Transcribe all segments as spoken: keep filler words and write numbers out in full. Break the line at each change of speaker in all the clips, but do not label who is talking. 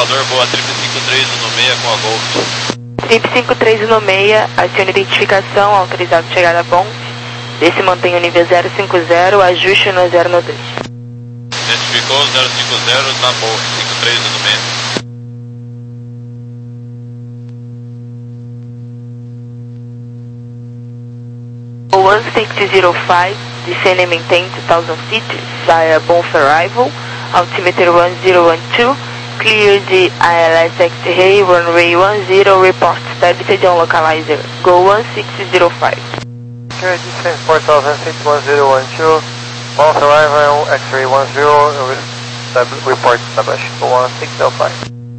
Salvador, boa, trip cinco três no meia com a Golf.
Trip cinco três no meia, acione identificação, autorizado chegada a ponte. Desce mantém o nível zero cinco zero, ajuste no zero no dois.
Identificou zero cinco zero na Golf, cinco três no meia.
one six zero five, descend and maintain two thousand feet via Bonf arrival, altimeter one zero one two, clear the I L S X-ray, runway one zero, report stability on localizer, go one six zero five.
Clear descend four thousand feet one zero one two, Bonf arrival, X-ray one zero, report established, go one six zero five.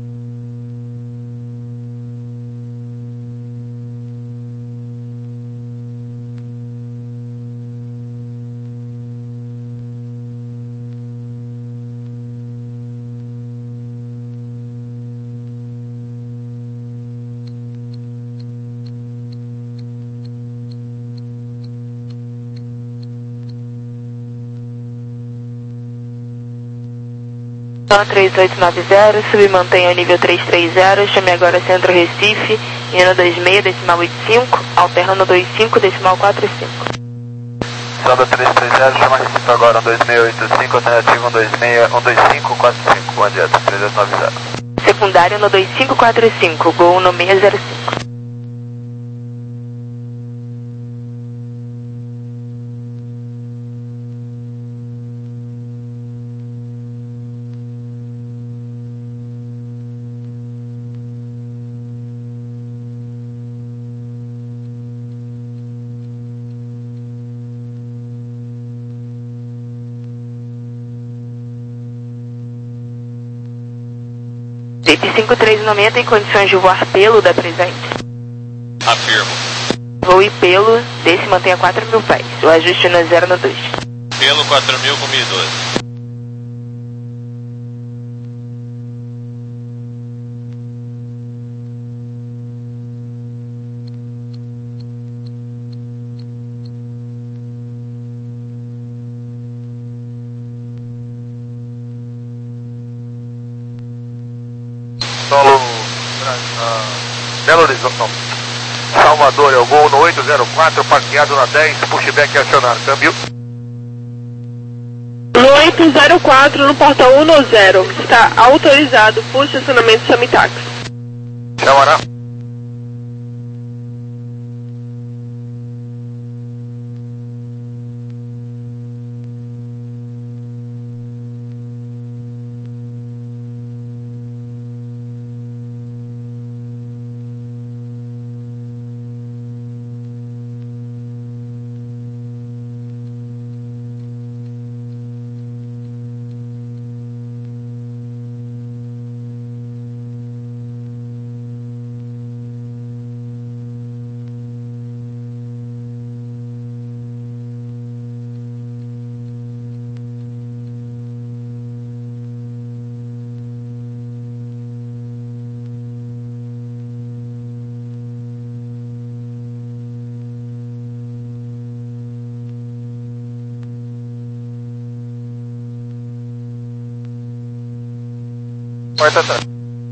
três oito nove zero, submantenha o nível três três zero, chame agora Centro Recife, indo dois seis, decimal oito cinco, alterna no dois cinco, decimal quatro cinco.
Sonda três três zero, chama Recife agora dois seis oito cinco, alternativo um dois seis, um dois cinco quatro cinco, adiante, três oito nove zero.
Secundário no dois cinco quatro cinco, gol no seis zero cinco. cinco três no meia tem condições de voar pelo da presente?
Afirmo.
Voe pelo, desce e mantenha quatro mil pés. O ajuste no zero no dois.
Pelo quatro mil com mil e doze.
Solo uh, Belo Horizonte, não. Salvador, eu vou no oito zero quatro, parqueado na dez, pushback acionar, câmbio.
No oito zero quatro, no portão um zero, está autorizado por estacionamento Samitax.
Chamará. Porta atrás.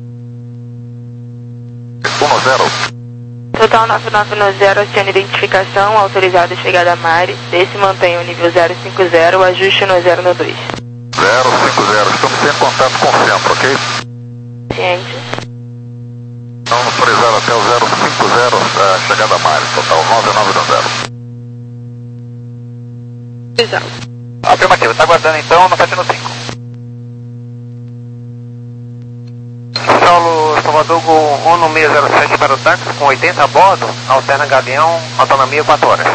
um zero.
Total nove nove zero, acione identificação, autorizado chegada a Mare, desce e mantenha o nível zero cinco zero, ajuste no zero no dois.
zero cinco zero, estamos sem contato com o centro, ok?
Ciente.
Vamos autorizar até o zero cinco zero, uh, chegada a Mare, total nove nove zero.
Exato.
Afirmativo, está aguardando então no sete no cinco. Saulo Salvador um no seis zero sete para o táxi, com oitenta a bordo, alterna Gavião, autonomia quatro horas.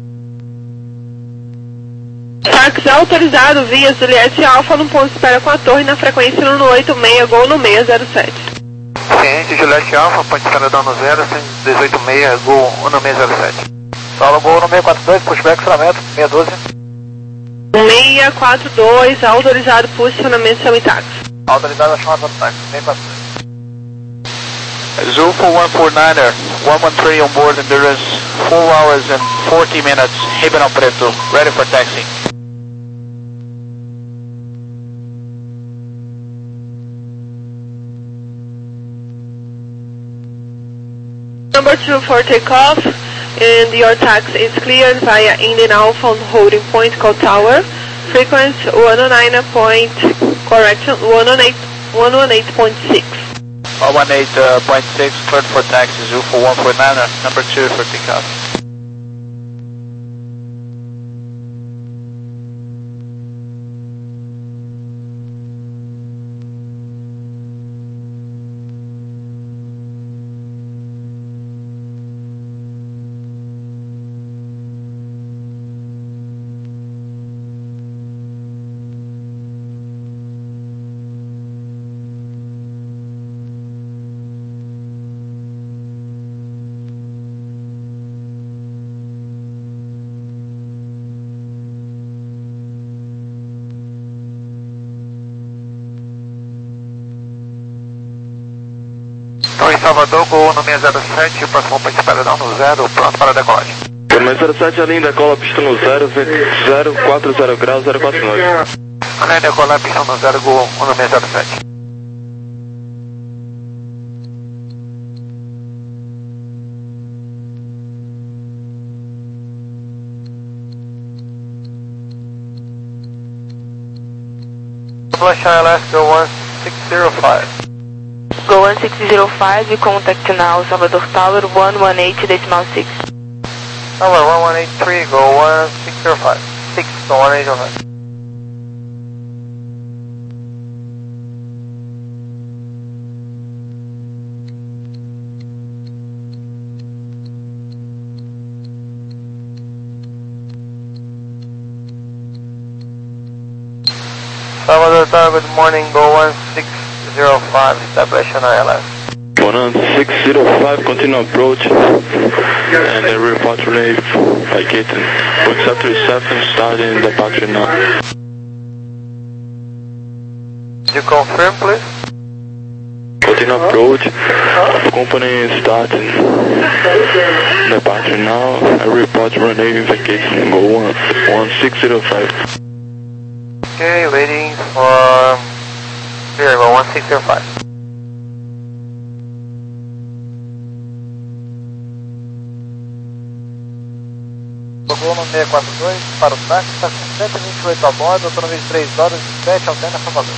Táxi autorizado via Juliette Alfa no ponto de espera com a torre na frequência no oito seis, gol no seis zero sete.
Ciente, Juliette Alfa, ponto de espera dando zero, dezoito seis, gol no seis zero sete. Saulo Gol no seis quatro dois, pushback, estacionamento, seis doze.
seis quatro dois, autorizado por estacionamento Samitax.
Autorizado a chamada do táxi, seis quatro dois.
Zulfo one four niner, one one three on board and there is four hours and forty minutes, Ribeirão Preto, ready for taxi.
Number two for takeoff, and your taxi is cleared via Indian Alpha on holding point called Tower. Frequency one oh nine point, correction, one oh eight, one oh eight point six.
one oh eight point six, cleared for taxi, Zoo for one four nine, number two for takeoff.
Então em Salvador, Gol no seis zero sete, próximo para espera no zero, pronto para a decolagem.
seis zero sete, a linha decola, pista no zero, zero quatro zero graus, zero quatro nove.
A linha decola, pista no zero, Gol no seis zero sete. Flash I L S, Go one six zero five.
Go one six zero five, contact now Salvador Tower one one eight decimal six.
Tower one one eight three, Go one six zero five. six, Go one eight zero five. Salvador Tower, good morning, Go one six zero five, establish on I L S.
one six zero five, continue approach, and then report relay vacating. Box after seven, starting departure now.
You confirm, please?
Continue approach, company starting departure now, and report relay vacating. Go one one six zero five.
Okay, waiting for clear, Go one six zero five. Gol no seis quatro dois, para o táxi, está com cento e vinte e oito a bordo, autonomia de três horas e sete, alterna Salvador.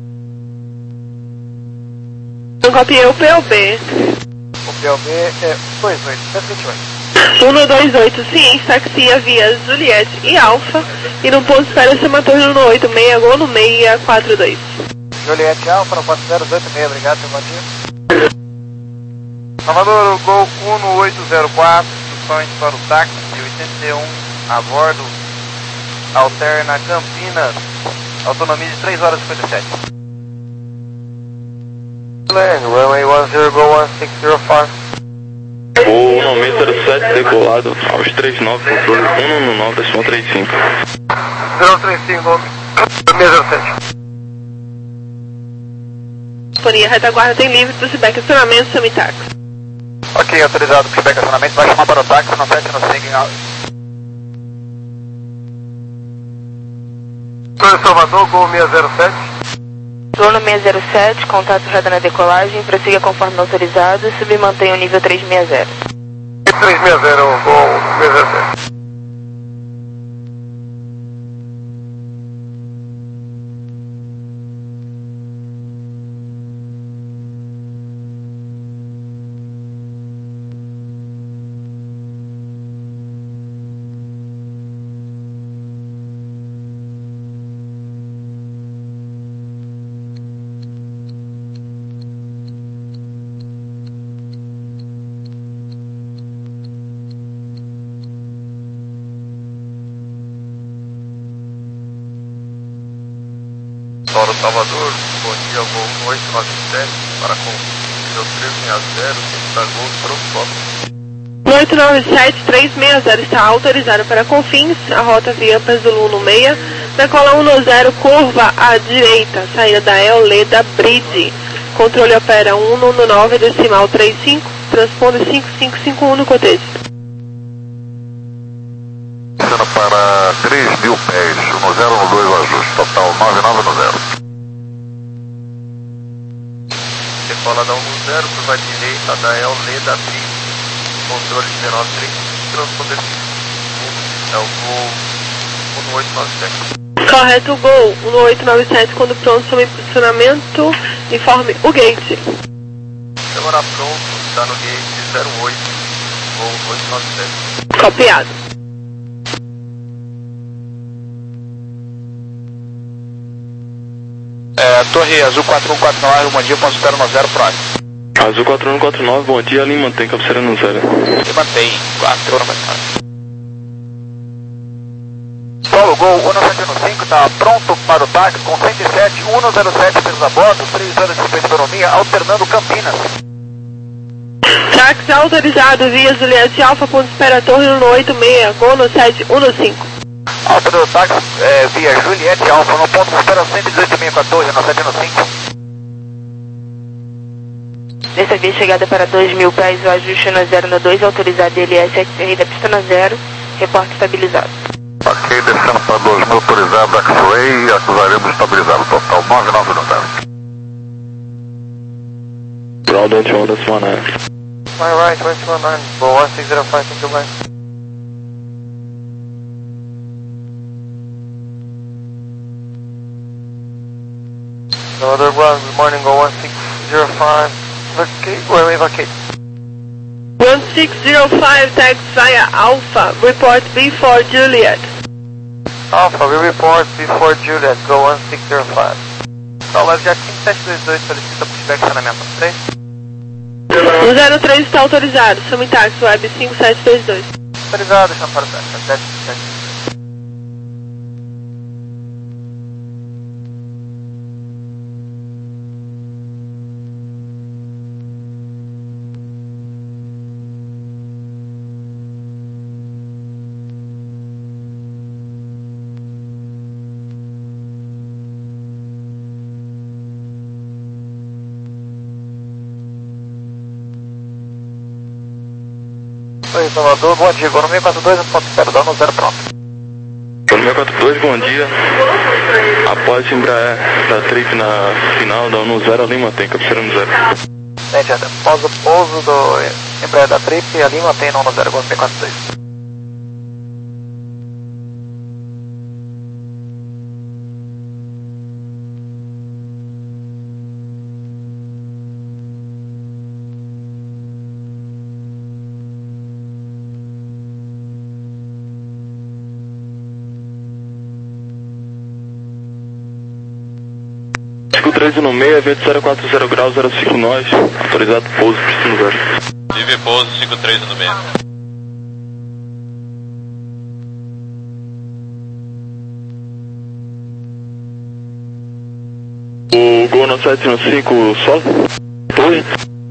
Eu copiei o P O B.
O P O B é dois oito, cento e vinte e oito.
um dois oito, sim, taxia via Juliette e Alfa, e no ponto espera Sematurno no oito seis, Gol no seis quatro dois.
Juliette Alfa, no ponto zero oito seis, obrigado, seu bom dia. Salvador, Gol um no oito zero quatro, instruções para o táxi, oitenta e um a bordo, alterna Campinas, autonomia de três horas e cinquenta e sete. Runway one zero, Go one six zero five.
O nome zero sete decolado aos trinta e nove, controle um nove decimal trinta e cinco.
zero três cinco, seis zero sete.
Companhia retaguarda tem livre, pushback acionamento, Samitax.
Ok, autorizado, pushback acionamento, vai chamar para o táxi, no sete no signal. Salvador, Gol seis zero sete.
Zona seis zero sete, contato radar na decolagem, prossiga conforme autorizado e submantenha o nível três seis zero.
três seis zero, Gol seis zero sete. Toro Salvador, bom dia, Gol oito nove sete, para com três seis zero, da Gol Pro
oito nove sete, três seis zero está autorizado para Confins, a rota via Zulu no seis, decola um zero, curva à direita, saída da Eoleda Bridge, controle opera um nove decimal trinta e cinco, transponder cinco cinco cinco um no cotejo.
Sendo para três mil pés, no zero no dois o ajuste, total nove nove no zero. Decola da um zero, curva à direita da Eoleda Bridge, controle de nove três, transponder é o Gol um oito nove sete.
Correto, Gol um oito nove sete, quando pronto, sobre posicionamento, informe o gate.
Agora pronto, está no gate zero oito, Gol um oito nove sete.
Copiado.
É, Torre Azul quatro um quatro nove, bom dia, ponto zero nove zero, próximo.
Azul quatro um quatro nove, bom dia, Lima, mantém cabeceira no zero.
E mantém, quatro um quatro nove. Paulo, Gol um sete um cinco, está pronto para o táxi com cento e sete, um zero sete pesos a bordo, três horas de economia, alternando Campinas.
Táxi autorizado via Juliette Alfa, ponto espera torre um oito seis, Gol no sete um cinco.
Alternando táxi é, via Juliette Alfa, no ponto espera cento e dezoito mil quatorze, no sete um cinco.
Dessa vez, chegada para dois mil pés, o ajuste no zero no dois, autorizado L S X R da pista no zero, reporte estabilizado.
Ok, descendo para dois mil, autorizado X-Ray e acusaremos estabilizado total nove nove nove.
Ground one two one nine.
My right, one two one nine, Gol one six zero five, thank you, bye. Another ground, good morning, Gol one six zero five, vacate, well, vacate.
one six zero five, taxi via Alpha, report B for Juliet.
Alpha, we report before Juliet, Gol one six zero five. Então, Web Jet cinco sete dois dois solicita pushback saneamento três.
O zero três está autorizado, some táxi Web cinco sete dois dois.
Autorizado, chama para o táxi, sete sete. Oi, Salvador, bom dia, Gol no seis quatro dois, ponto zero, dá no zero pronto.
Gol seis quatro dois, bom dia. Após Embraer da trip na final, dá no zero, Lima mantém cabeceira no zero.
Gente, após o pouso do Embraer da trip, ali mantém no zero, Gol seis quatro dois.
cinco três no meio, vento zero quatro zero graus, zero cinco nós, autorizado pouso, pista no zero.
Tive pouso cinco três no meio.
O Gol no sete um cinco, solo? Torre?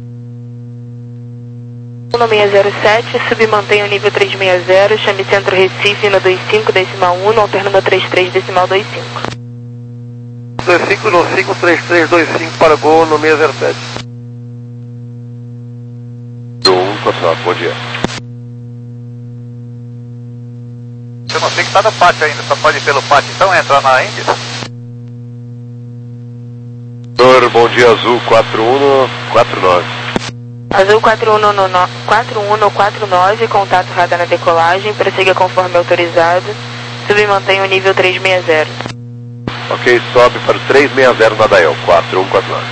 No seis zero sete, submantém o nível três seis zero, chame centro Recife no dois cinco decimal um, alternando trinta e três decimal dois cinco.
dois cinco no cinco três três dois cinco para Gol no seis zero sete.
um, quatro, bom dia.
Eu não sei que está no pátio ainda, só pode ir pelo pátio, então entra na Índia.
Senhor, bom dia, Azul quatro um quatro nove.
Azul quatro um no quatro nove, contato radar na decolagem, prossiga conforme autorizado, submantém o nível três seis zero.
Ok, sobe para o três seis zero na Dael, quatro um quatro nove.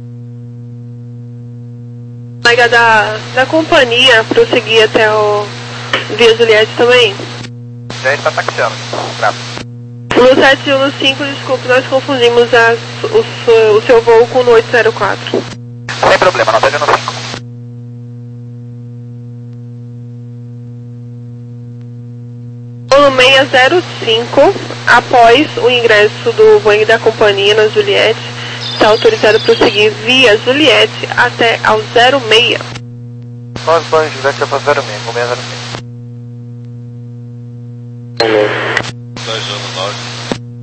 Colega da, da companhia, prosseguir até o via Juliette também.
Já está taxiando, rápido.
No sete um cinco, desculpe, nós confundimos as, o, seu- o seu voo com o oito zero quatro.
Sem problema, não sete um cinco.
No seis zero cinco, após o ingresso do Boeing da companhia na Juliette, está autorizado a prosseguir via Juliette até ao zero seis.
Nós banhos, Juliette para zero seis, Gol seis zero seis.
dois um nove.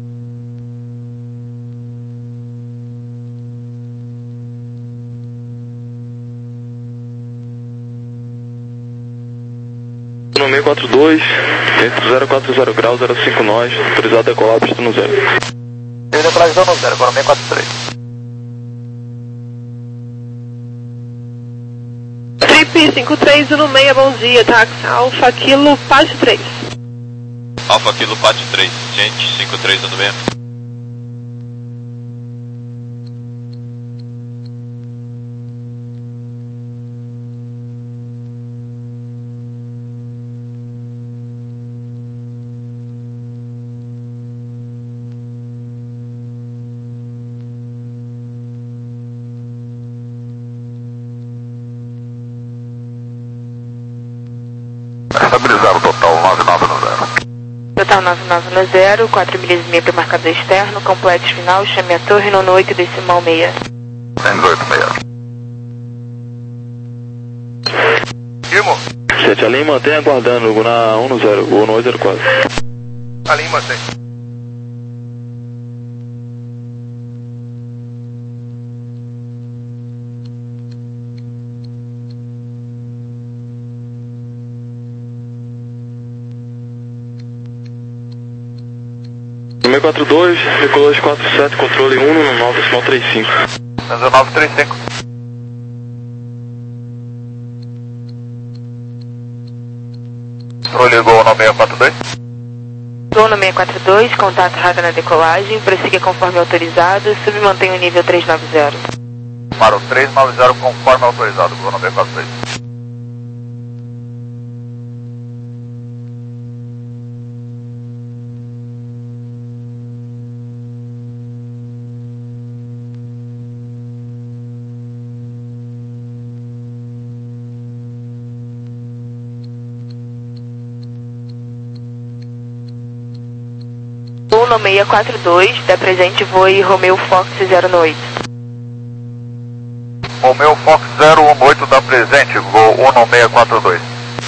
No seis quatro dois, vento zero quatro zero graus, zero cinco nós, autorizado a decolar, pista no zero.
Ele decolagem no zero, Gol no seis quatro três.
Trip F cinco três um seis, bom dia, táxi Alfa Kilo Pátio três.
Alfa Kilo Pátio três, gente, cinco três um seis.
Estabilizado total nove nove zero.
Total nove nove nove zero, quatro milhas e meia para marcador externo, completo final, chame a torre no oito decimal seis.
cento e dezoito seis.
Firmo.
sete, a linha mantém aguardando na um zero, voo no oito zero quatro.
A linha mantém.
seis quatro dois, decolagem quatro sete, controle um no nove decimal trinta e cinco.
nove três cinco. Controle Gol no seis quatro dois.
Gol no seis quatro dois, contato rádio na decolagem, prossiga conforme autorizado, submantenha o nível trezentos e noventa.
Para o trezentos e noventa conforme autorizado, Gol no seis quatro dois.
Gol no seis quatro dois, da presente voe Romeo Fox zero um oito.
Romeo Fox zero um oito da presente, Gol um no seis quatro dois.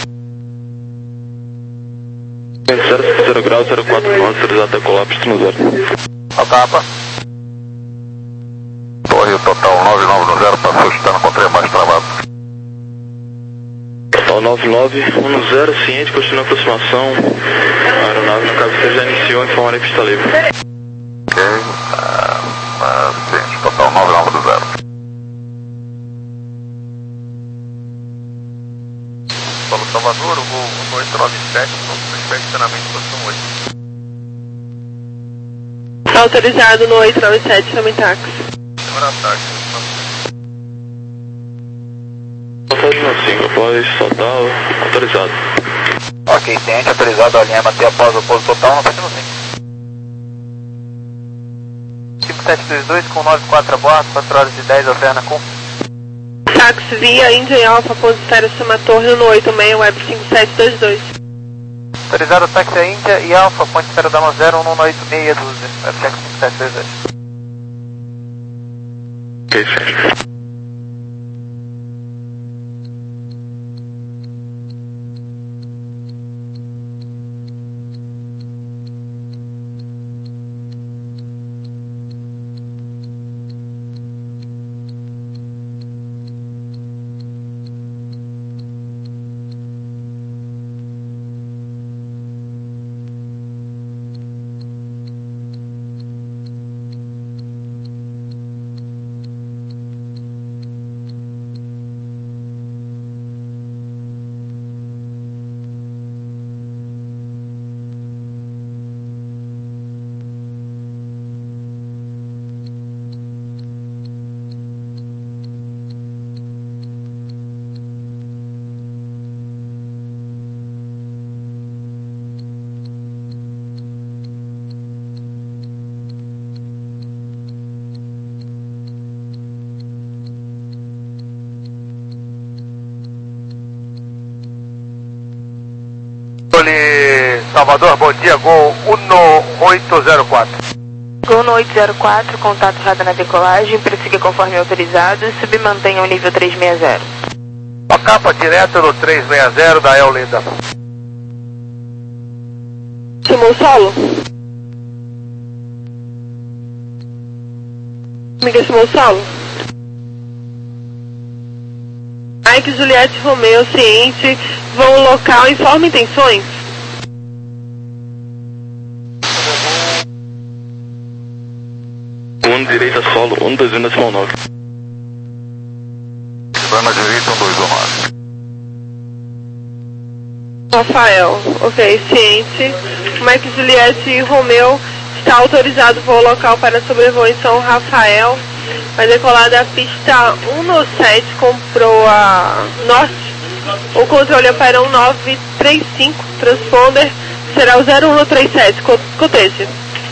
zero zero grau, zero quatro nove, autorizado a colapso no zero.
A capa.
Torre total nove nove zero, passou estando com trem mais travado.
Total nove nove um zero, ciente, continua a aproximação. A aeronave na cabeceira já iniciou, informarei pista livre.
Ok, ah, ah, ciente, total nove nove zero.
Paulo Salvador, o Gol um oito nove sete, estacionamento posição oito.
Autorizado no oito nove sete, também táxi.
Semana tarde.
Total de cinco, após total, autorizado.
Ok, ciente, autorizado a linha manter após o pouso total, não fecha no cinco.
cinco sete dois dois com nove quatro a bordo, quatro horas e dez, alterna com.
Táxi via Índia Alfa, pouso esfera Suma Torre no oito seis, web cinco sete dois dois.
Autorizado táxi a Índia e Alfa, ponte esfera Dama zero um no oito seis doze, web check cinco sete dois dois.
Ok, ciente.
Salvador, bom dia, Gol um oito zero quatro.
Gol no oito zero quatro, contato rádio na decolagem, prossiga conforme autorizado, submantenha o nível trezentos e sessenta.
A capa direta no trezentos e sessenta da El Linda.
Chamou o solo? Amiga, chamou o solo? Mike, Juliette, Romeu, ciente, vão local, informa intenções.
um direita solo, um dois um decimal nove.
Vai na direita, um dois um nove.
Rafael. Ok, ciente. Mike Juliette e Romeu está autorizado o voo local para sobrevoo em São Rafael. Vai decolar da pista um sete com proa norte. O controle opera um nove três cinco, transponder será o zero um três sete, coteje.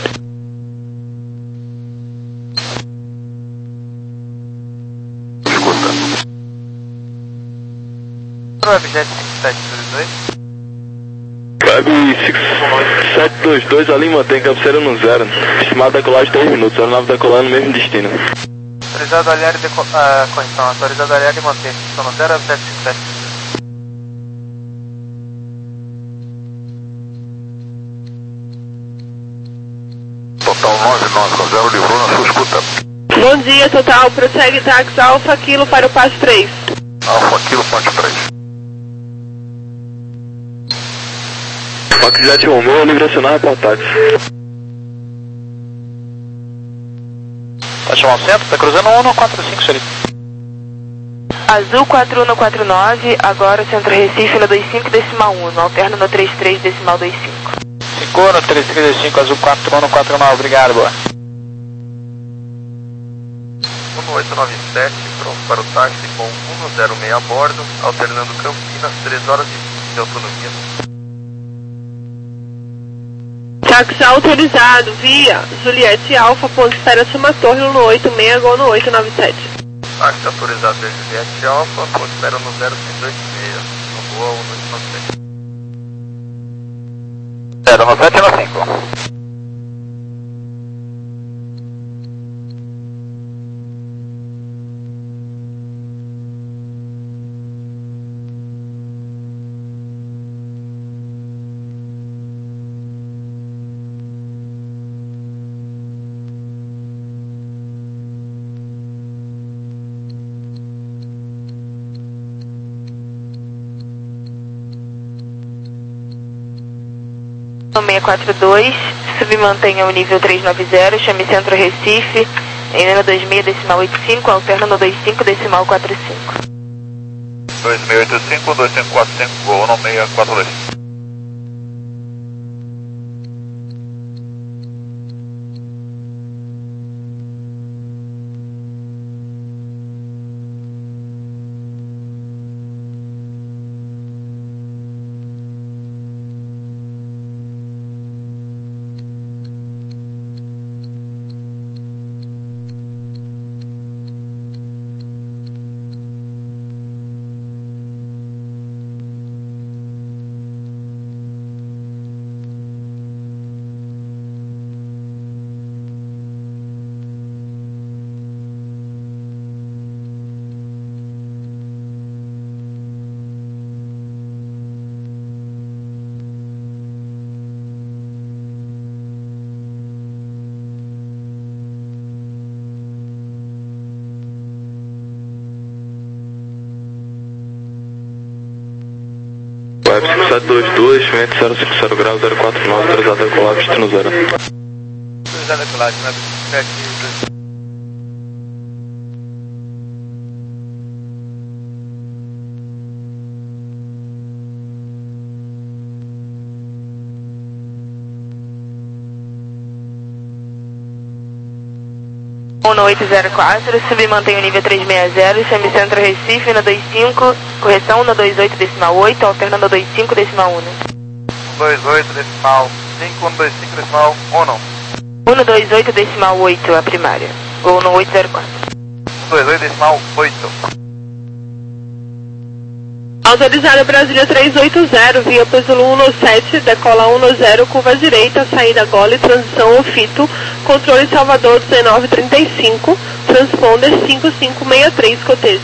Webjet sete dois dois.
Web sete dois dois, ali mantém cabeceira no zero. Estimada decolagem três minutos, aeronave decolando no mesmo destino.
Autorizado aliar e deco... ah, correção, autorizado aliar e mantém. Estou no zero sete sete.
Total nove nove com zero, livrou na sua escuta.
Bom dia, total. Prossegue táxi Alfa Kilo para o passo três.
Alfa Kilo, ponte três.
Fox Jet Romeo, livre acionar, reportados.
Vai chamar o centro? Tá cruzando um um quatro cinco, senhorita.
Azul quatro um quatro nove, agora Centro Recife no dois cinco decimal um, alterno no trinta e três decimal vinte e cinco.
cinco no trinta e três cinco, Azul quatro um quatro nove, obrigado, boa.
um oito nove sete, pronto para o táxi com um zero seis a bordo, alternando Campinas, três horas e vinte de autonomia.
Táxi autorizado via Juliette Alfa, ponto espera Suma Torre no oito seis, gol no oito nove sete.
Táxi autorizado via Juliette Alfa, ponto espera no zero seis dois seis, no Boa um oito nove sete.
zero nove sete nove cinco.
seis quatro dois, submantenha o nível trezentos e noventa, chame Centro Recife, em ano dois seis decimal oitenta e cinco, alterno no dois cinco decimal quarenta e cinco.
dois seis oito cinco, dois cinco quatro cinco, voo no seis quatro dois.
Web cinco sete dois dois, vento zero cinco zero graus, zero quatro nove, autorizado a decolar, destino zero.
Autorizado a decolagem, né? Aqui,
um oito zero quatro, submantém o nível trezentos e sessenta, chame Centro Recife no dois cinco, correção no dois oito decimal oito, alterna no dois cinco decimal um.
dois oito decimal cinco, um dois cinco decimal um não.
um dois oito decimal oito, a primária, ou no oito zero quatro.
um dois oito decimal oito.
Autorizada Brasília trezentos e oitenta, via Pesulo um sete, decola um zero, curva direita, saída Gole, transição Ofito, controle Salvador dezenove trinta e cinco, transponder cinco cinco seis três, cotejo.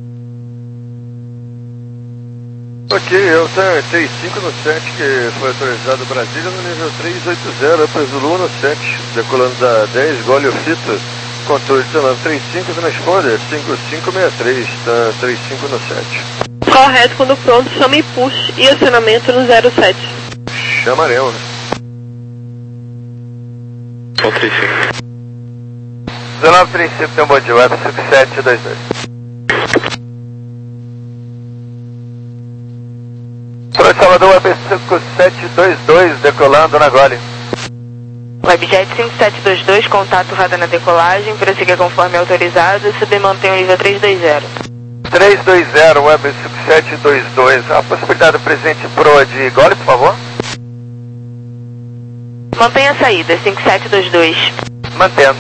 Ok, é o trinta e cinco no sete, que foi autorizado Brasília no nível trezentos e oitenta, Pesulo um sete, decolando da dez, Gole Ofito, controle dezenove trinta e cinco, transponder cinco cinco seis três, tá, trinta e cinco no sete.
Correto, quando pronto, chame push e acionamento no zero sete.
Chamaremos.
Qual trinta e cinco?
dezenove trinta e cinco tem um bom dia, web cinco sete dois dois.
Approach Salvador, Web cinco sete dois dois, decolando na Gole.
Webjet cinco sete dois dois, contato radar na decolagem, prossiga conforme autorizado e submantém o nível três dois zero.
três dois zero, Web cinco sete dois dois, a possibilidade presente proa de Gole, por favor?
Mantenha a saída, cinco sete dois dois.
Mantendo.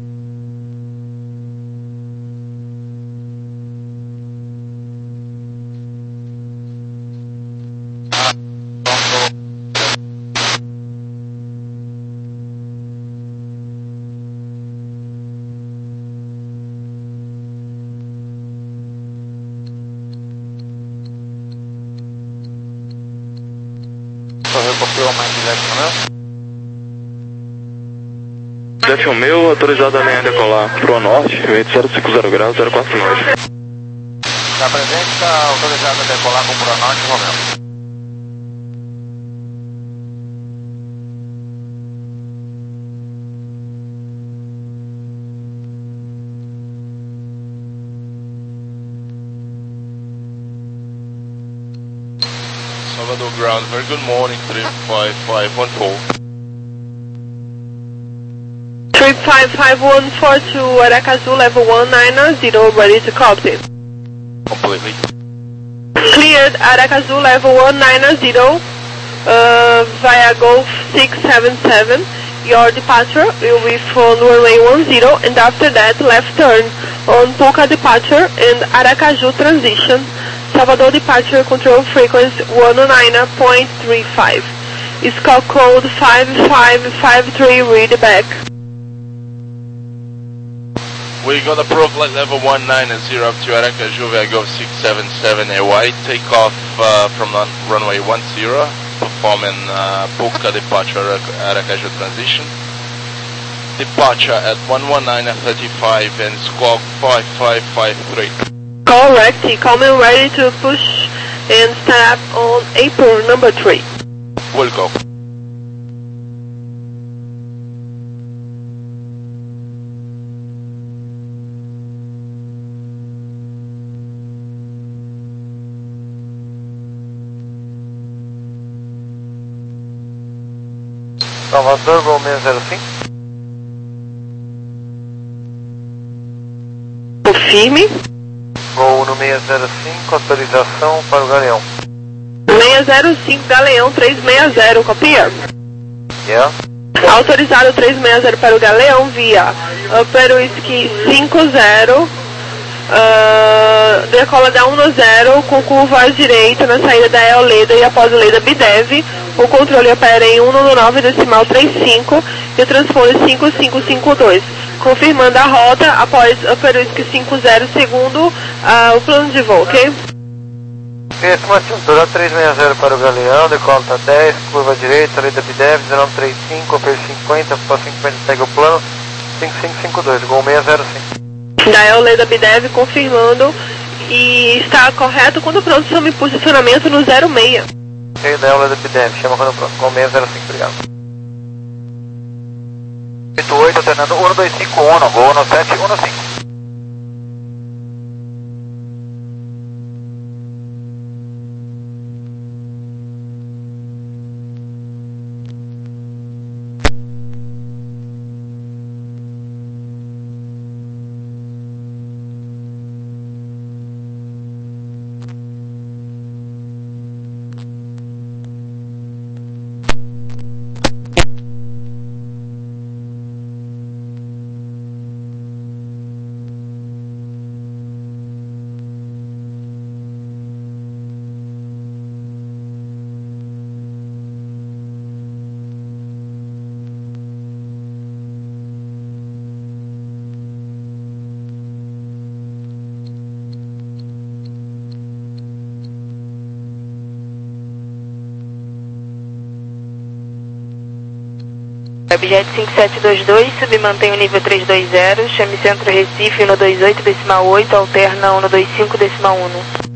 Defil meu, autorizado a linha decolar pro norte, vento zero cinco zero graus, zero quatro nove.
Está presente, está autorizado a decolar com pro norte, Romeu.
Salvador ground, very good morning, three five five one four.
three five five one four to Aracaju, level one nine zero, ready to copy.
Completely.
Cleared Aracaju, level one nine zero, uh, via Golf six seven seven. Your departure will be from runway one zero, and after that, left turn on Puca departure and Aracaju transition. Salvador departure control frequency one oh nine point three five. Scout code five five five three, read back.
We got approved flight level one nine zero up to Aracaju via Golf six seven seven A Y. Take off uh, from run runway one zero, performing uh, Puca departure Aracaju transition. Departure at one one nine thirty-five and squawk five five five three.
Correct, coming ready to push and stand up on April number three.
Will go.
Salvador, Gol seis zero cinco.
Confirme.
Gol no seis zero cinco, autorização para o Galeão.
seis zero cinco, Galeão três seis zero, copia?
Yeah.
Autorizado três seis zero para o Galeão via Upper Whiskey cinco zero, uh, decola da um zero com curva à direita na saída da Eoleda e após a Leda Bidev. O controle opera em um nove decimal trinta e cinco e o transponder cinco cinco cinco dois. Confirmando a rota após Upper Whiskey cinco zero, segundo uh, o plano de voo, ok?
Estimativa, altura três seis zero para o Galeão, decola tá dez, curva à direita, Leda Bidev, dezenove trinta e cinco, Upper cinquenta, para cinquenta segue o plano, cinco cinco cinco dois, Gol seis zero cinco.
Da Eoleda Bidev confirmando e está correto quando pronto, chame posicionamento no zero seis.
Ok, da Eoleda Bidev, chama quando pronto, Gol seis zero cinco, obrigado. oito oito, alternando um dois cinco um, Gol um sete um cinco.
Webjet cinco sete dois dois, submantém o nível três dois zero, chame Centro Recife no dois oito decimal oito, alterna um dois cinco decimal um.